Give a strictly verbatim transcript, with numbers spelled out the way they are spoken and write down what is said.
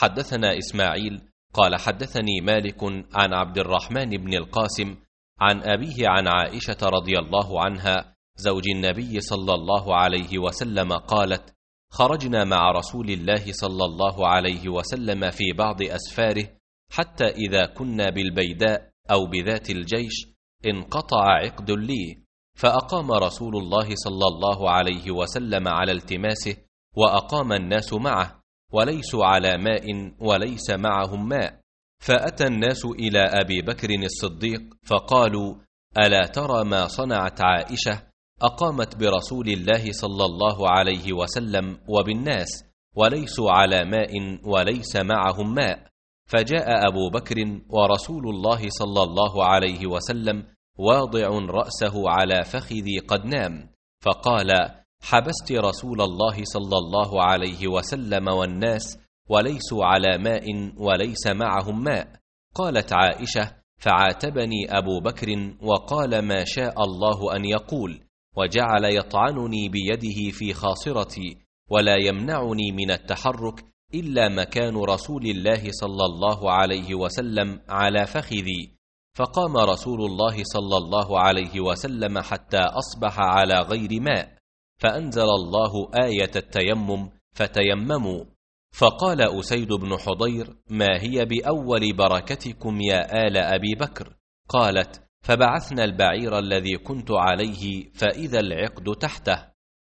حدثنا إسماعيل قال حدثني مالك عن عبد الرحمن بن القاسم عن أبيه عن عائشة رضي الله عنها زوج النبي صلى الله عليه وسلم قالت: خرجنا مع رسول الله صلى الله عليه وسلم في بعض أسفاره حتى إذا كنا بالبيداء أو بذات الجيش انقطع عقد لي، فأقام رسول الله صلى الله عليه وسلم على التماسه، وأقام الناس معه وليسوا على ماء وليس معهم ماء، فأتى الناس إلى أبي بكر الصديق فقالوا: ألا ترى ما صنعت عائشة؟ أقامت برسول الله صلى الله عليه وسلم وبالناس وليسوا على ماء وليس معهم ماء. فجاء أبو بكر ورسول الله صلى الله عليه وسلم واضع رأسه على فخذي قد نام، فقال: حبست رسول الله صلى الله عليه وسلم والناس وليسوا على ماء وليس معهم ماء. قالت عائشة: فعاتبني أبو بكر وقال ما شاء الله أن يقول، وجعل يطعنني بيده في خاصرتي ولا يمنعني من التحرك إلا مكان رسول الله صلى الله عليه وسلم على فخذي. فقام رسول الله صلى الله عليه وسلم حتى أصبح على غير ماء، فأنزل الله آية التيمم فتيمموا. فقال أسيد بن حضير: ما هي بأول بركتكم يا آل أبي بكر؟ قالت: فبعثنا البعير الذي كنت عليه فإذا العقد تحته.